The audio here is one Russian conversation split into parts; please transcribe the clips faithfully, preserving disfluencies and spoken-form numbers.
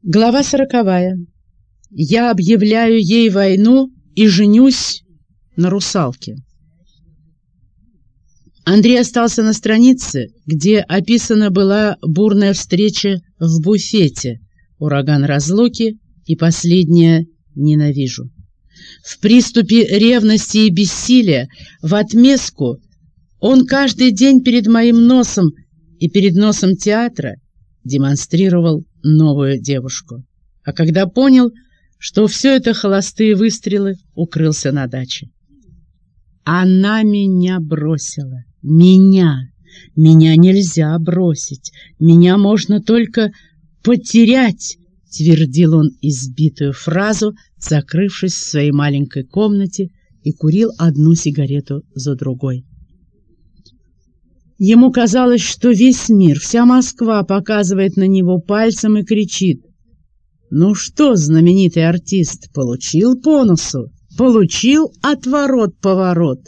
Глава сороковая. Я объявляю ей войну и женюсь на русалке. Андрей остался на странице, где описана была бурная встреча в буфете, ураган разлуки и последнее «ненавижу». В приступе ревности и бессилия, в отместку, он каждый день перед моим носом и перед носом театра демонстрировал новую девушку. А когда понял, что все это холостые выстрелы, укрылся на даче. Она меня бросила. Меня. Меня нельзя бросить. Меня можно только потерять, твердил он избитую фразу, закрывшись в своей маленькой комнате, и курил одну сигарету за другой. Ему казалось, что весь мир, вся Москва показывает на него пальцем и кричит: «Ну что, знаменитый артист, получил по носу? Получил отворот-поворот?»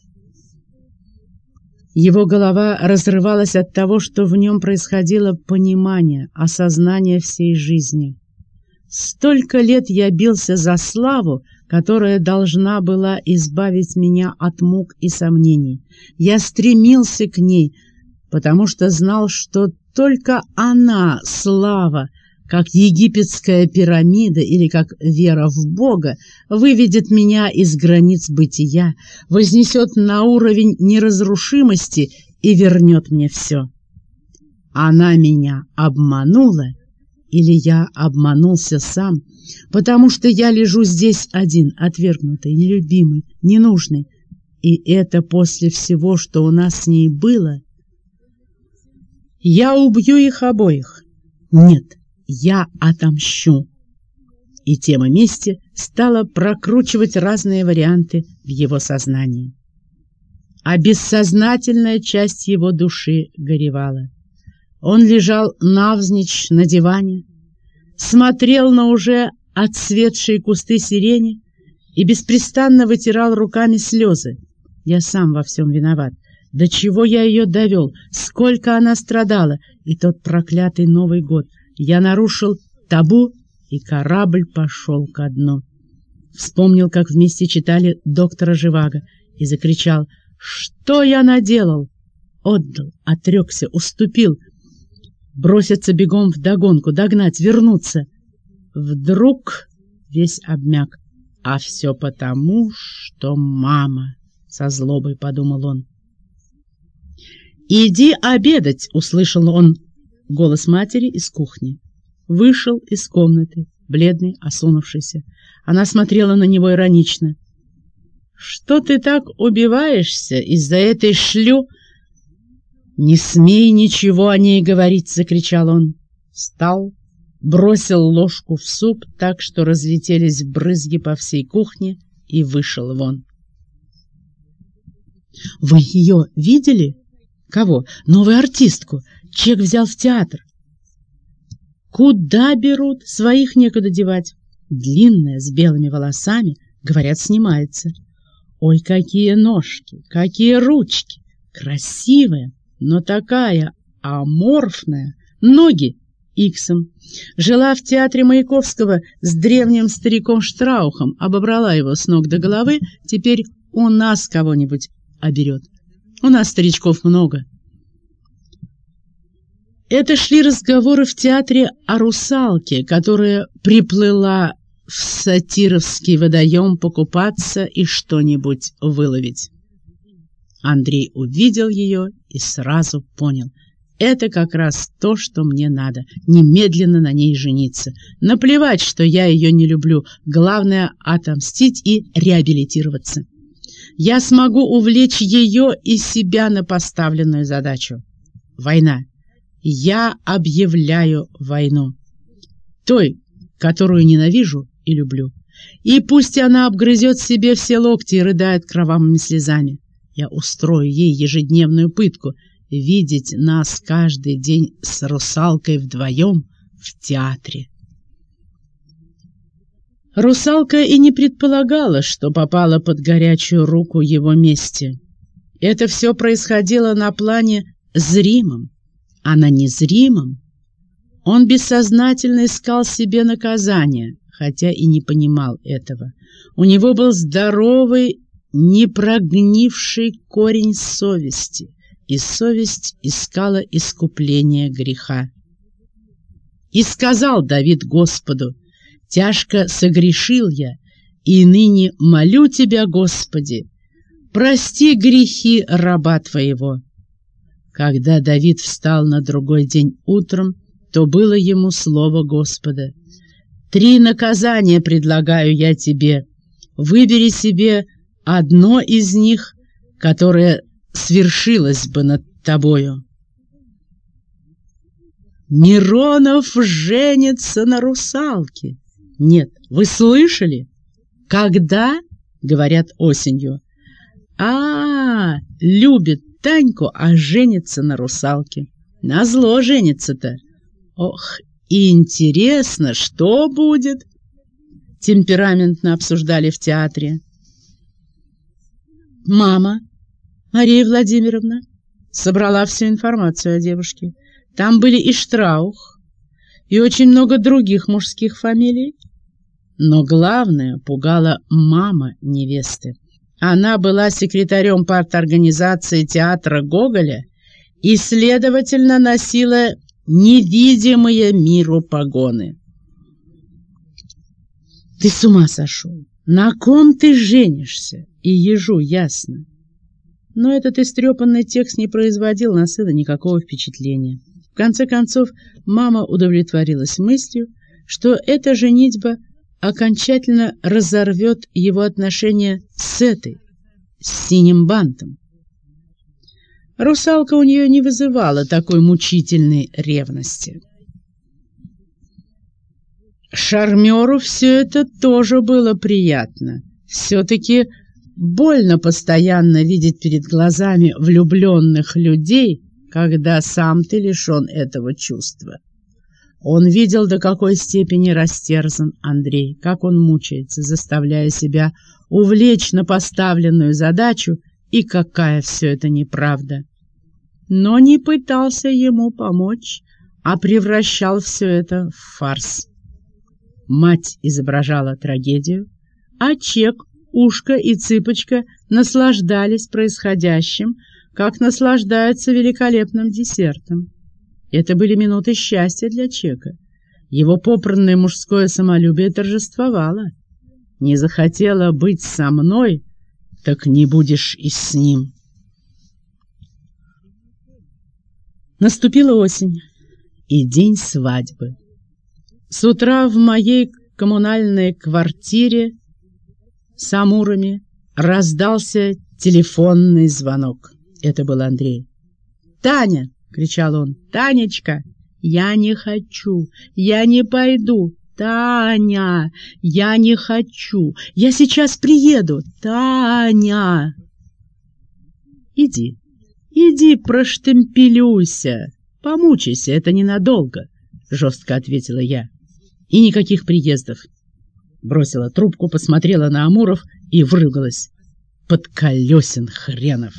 Его голова разрывалась от того, что в нем происходило понимание, осознание всей жизни. Столько лет я бился за славу, которая должна была избавить меня от мук и сомнений. Я стремился к ней, потому что знал, что только она, слава, как египетская пирамида или как вера в Бога, выведет меня из границ бытия, вознесет на уровень неразрушимости и вернет мне все. Она меня обманула, или я обманулся сам, потому что я лежу здесь один, отвергнутый, нелюбимый, ненужный, и это после всего, что у нас с ней было. Я убью их обоих. Нет, я отомщу. И тема мести стала прокручивать разные варианты в его сознании. А бессознательная часть его души горевала. Он лежал навзничь на диване, смотрел на уже отцветшие кусты сирени и беспрестанно вытирал руками слезы. Я сам во всем виноват. До чего я ее довел, сколько она страдала, и тот проклятый Новый год. Я нарушил табу, и корабль пошел ко дну. Вспомнил, как вместе читали «Доктора Живаго», и закричал: «Что я наделал?» Отдал, отрекся, уступил. Броситься бегом вдогонку, догнать, вернуться. Вдруг весь обмяк. А все потому, что мама, со злобой подумал он. «Иди обедать!» — услышал он голос матери из кухни. Вышел из комнаты, бледный, осунувшийся. Она смотрела на него иронично. «Что ты так убиваешься из-за этой шлю?» «Не смей ничего о ней говорить!» — закричал он. Встал, бросил ложку в суп так, что разлетелись брызги по всей кухне, и вышел вон. «Вы ее видели?» «Кого?» «Новую артистку. Чек взял в театр». «Куда берут? Своих некуда девать. Длинная, с белыми волосами, говорят, снимается. Ой, какие ножки, какие ручки! Красивая, но такая аморфная. Ноги иксом. Жила в театре Маяковского с древним стариком Штраухом, обобрала его с ног до головы, теперь у нас кого-нибудь оберет. У нас старичков много». Это шли разговоры в театре о русалке, которая приплыла в Сатировский водоем покупаться и что-нибудь выловить. Андрей увидел ее и сразу понял: это как раз то, что мне надо, немедленно на ней жениться. Наплевать, что я ее не люблю, главное — отомстить и реабилитироваться. Я смогу увлечь ее и себя на поставленную задачу. Война. Я объявляю войну. Той, которую ненавижу и люблю. И пусть она обгрызет себе все локти и рыдает кровавыми слезами. Я устрою ей ежедневную пытку — видеть нас каждый день с русалкой вдвоем в театре. Русалка и не предполагала, что попала под горячую руку его мести. Это все происходило на плане зримом, а на незримом Он бессознательно искал себе наказание, хотя и не понимал этого. У него был здоровый, непрогнивший корень совести, и совесть искала искупления греха. И сказал Давид Господу: «Тяжко согрешил я, и ныне молю Тебя, Господи, прости грехи раба Твоего». Когда Давид встал на другой день утром, то было ему слово Господа: «Три наказания предлагаю я тебе. Выбери себе одно из них, которое свершилось бы над тобою». Миронов женится на русалке. Нет, вы слышали? Когда? Говорят, осенью. А, любит Таньку, а женится на русалке. Назло женится-то. Ох, интересно, что будет? Темпераментно обсуждали в театре. Мама, Мария Владимировна, собрала всю информацию о девушке. Там были и Штраух, и очень много других мужских фамилий. Но главное пугала мама невесты. Она была секретарем парторганизации театра Гоголя и, следовательно, носила невидимые миру погоны. «Ты с ума сошел! На ком ты женишься?» И ежу ясно. Но этот истрепанный текст не производил на сына никакого впечатления. В конце концов, мама удовлетворилась мыслью, что эта женитьба окончательно разорвет его отношения с этой, с синим бантом. Русалка у нее не вызывала такой мучительной ревности. Шармеру все это тоже было приятно. Все-таки больно постоянно видеть перед глазами влюбленных людей, когда сам ты лишен этого чувства. Он видел, до какой степени растерзан Андрей, как он мучается, заставляя себя увлечь на поставленную задачу, и какая все это неправда. Но не пытался ему помочь, а превращал все это в фарс. Мать изображала трагедию, а Чек, Ушка и Цыпочка наслаждались происходящим, как наслаждаются великолепным десертом. Это были минуты счастья для Чека. Его попранное мужское самолюбие торжествовало. Не захотела быть со мной, так не будешь и с ним. Наступила осень и день свадьбы. С утра в моей коммунальной квартире с амурами раздался телефонный звонок. Это был Андрей. «Таня!» — кричал он. «Танечка! Я не хочу! Я не пойду! Таня! Я не хочу! Я сейчас приеду! Таня!» «Иди, иди проштемпелюйся, помучайся, это ненадолго», — жестко ответила я. «И никаких приездов». Бросила трубку, посмотрела на амуров и выругалась. «Подколесен хренов!»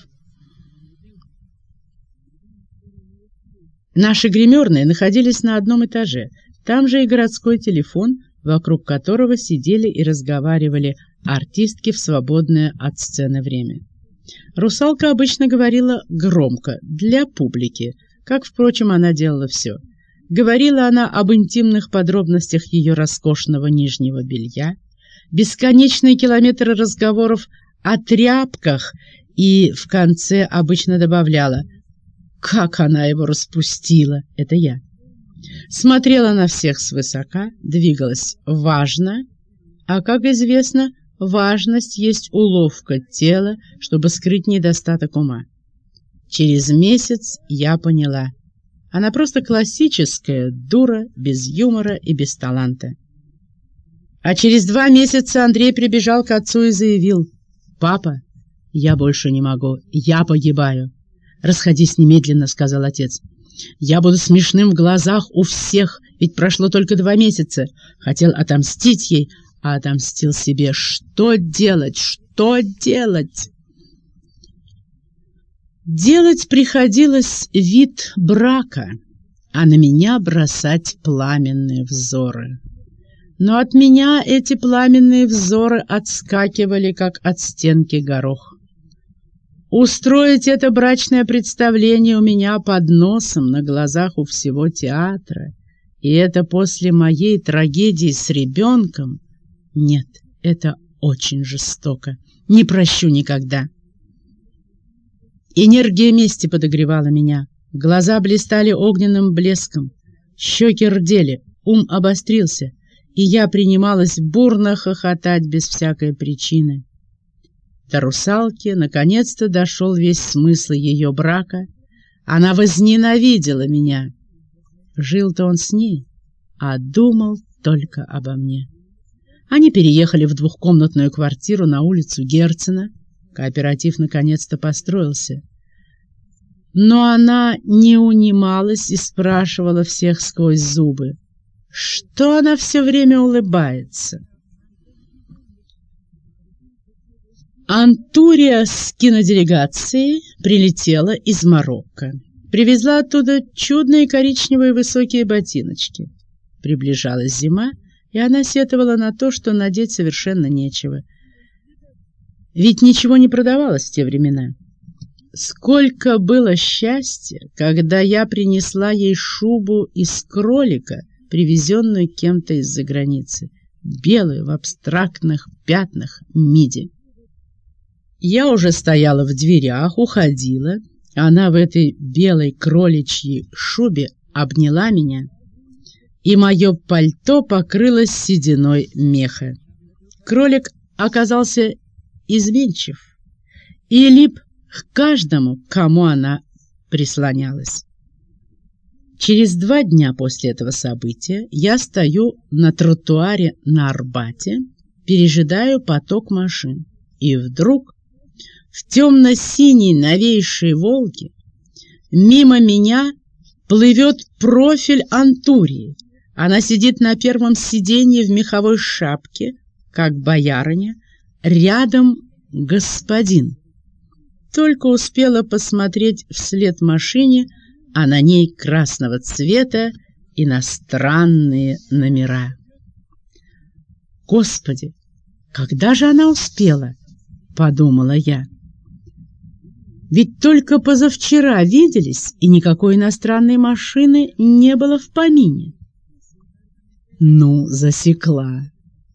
Наши гримерные находились на одном этаже. Там же и городской телефон, вокруг которого сидели и разговаривали артистки в свободное от сцены время. Русалка обычно говорила громко, для публики, как, впрочем, она делала все. Говорила она об интимных подробностях ее роскошного нижнего белья, бесконечные километры разговоров о тряпках и в конце обычно добавляла: «Как она его распустила!» — это я. Смотрела на всех свысока, двигалась важно, а, как известно, важность есть уловка тела, чтобы скрыть недостаток ума. Через месяц я поняла. Она просто классическая дура, без юмора и без таланта. А через два месяца Андрей прибежал к отцу и заявил: «Папа, я больше не могу, я погибаю». «Расходись немедленно», — сказал отец. «Я буду смешным в глазах у всех, ведь прошло только два месяца. Хотел отомстить ей, а отомстил себе. Что делать? Что делать?» Делать приходилось вид брака. а на меня бросать пламенные взоры. Но от меня эти пламенные взоры отскакивали, как от стенки горох. Устроить это брачное представление у меня под носом, на глазах у всего театра, и это после моей трагедии с ребенком? Нет, это очень жестоко. Не прощу никогда. Энергия мести подогревала меня. Глаза блистали огненным блеском, щеки рдели, ум обострился, и я принималась бурно хохотать без всякой причины. До русалки наконец-то дошел весь смысл ее брака. Она возненавидела меня. Жил-то он с ней, а думал только обо мне. Они переехали в двухкомнатную квартиру на улицу Герцена. Кооператив наконец-то построился. Но она не унималась и спрашивала всех сквозь зубы, что она все время улыбается. Антурия с киноделегацией прилетела из Марокко. Привезла оттуда чудные коричневые высокие ботиночки. Приближалась зима, и она сетовала на то, что надеть совершенно нечего. Ведь ничего не продавалось в те времена. Сколько было счастья, когда я принесла ей шубу из кролика, привезенную кем-то из-за границы, белую в абстрактных пятнах миди. Я уже стояла в дверях, уходила. Она в этой белой кроличьей шубе обняла меня, и мое пальто покрылось сединой меха. Кролик оказался изменчив и лип к каждому, к кому она прислонялась. Через два дня после этого события я стою на тротуаре на Арбате, пережидаю поток машин, и вдруг в темно-синей новейшей «Волге» мимо меня плывет профиль Антурии. Она сидит на первом сиденье в меховой шапке, как боярыня, рядом господин. Только успела посмотреть вслед машине, а на ней красного цвета иностранные номера. «Господи, когда же она успела?» — подумала я. Ведь только позавчера виделись, и никакой иностранной машины не было в помине. Ну, засекла.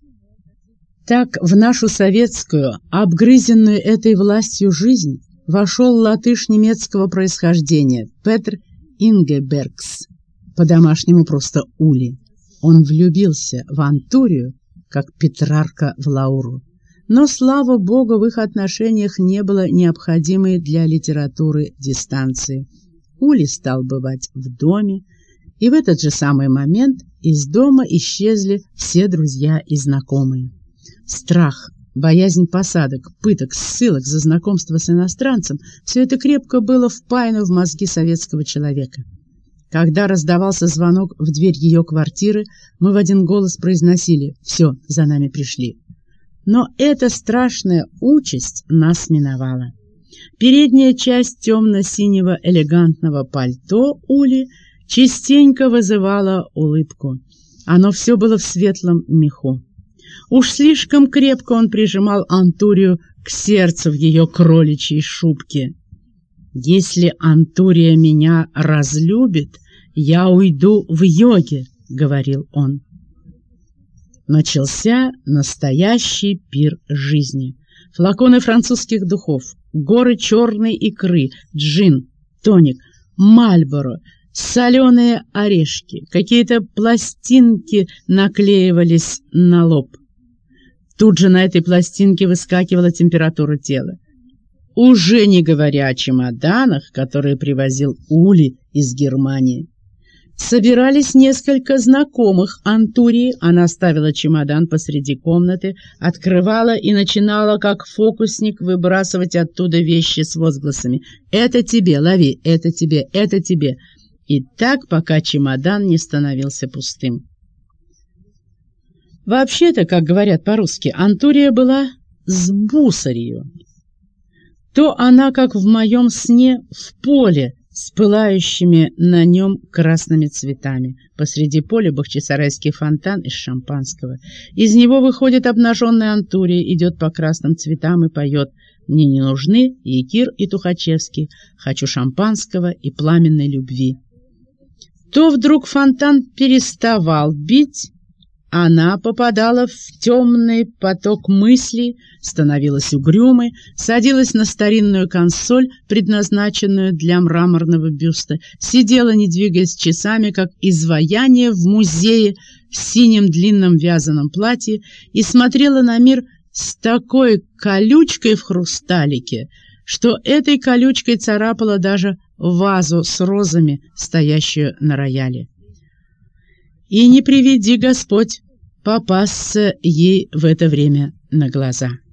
Так в нашу советскую, обгрызенную этой властью жизнь, вошел латыш немецкого происхождения Петр Ингебергс, по-домашнему просто Ули. Он влюбился в Антурию, как Петрарка в Лауру. Но, слава богу, в их отношениях не было необходимой для литературы дистанции. Ули стал бывать в доме, и в этот же самый момент из дома исчезли все друзья и знакомые. Страх, боязнь посадок, пыток, ссылок за знакомство с иностранцем — все это крепко было впаяно в мозги советского человека. Когда раздавался звонок в дверь ее квартиры, мы в один голос произносили: «Все, за нами пришли». Но эта страшная участь нас миновала. Передняя часть темно-синего элегантного пальто Ули частенько вызывала улыбку. Оно все было в светлом меху. Уж слишком крепко он прижимал Антурию к сердцу в ее кроличьей шубке. «Если Антурия меня разлюбит, я уйду в йоге», — говорил он. Начался настоящий пир жизни. Флаконы французских духов, горы черной икры, джин, тоник, Мальборо, соленые орешки, какие-то пластинки наклеивались на лоб. Тут же на этой пластинке выскакивала температура тела. Уже не говоря о чемоданах, которые привозил Ули из Германии. Собирались несколько знакомых Антурии. Она ставила чемодан посреди комнаты, открывала и начинала, как фокусник, выбрасывать оттуда вещи с возгласами: «Это тебе, лови, это тебе, это тебе». И так, пока чемодан не становился пустым. Вообще-то, как говорят по-русски, Антурия была с бусарью. То она, как в моем сне, в поле с пылающими на нем красными цветами. Посреди поля бахчисарайский фонтан из шампанского. Из него выходит обнаженная Антурия, идет по красным цветам и поет: «Мне не нужны Якир и Тухачевский, хочу шампанского и пламенной любви». То вдруг фонтан переставал бить, она попадала в темный поток мыслей, становилась угрюмой, садилась на старинную консоль, предназначенную для мраморного бюста, сидела, не двигаясь часами, как изваяние в музее в синем длинном вязаном платье, и смотрела на мир с такой колючкой в хрусталике, что этой колючкой царапала даже вазу с розами, стоящую на рояле. И не приведи Господь попасться ей в это время на глаза.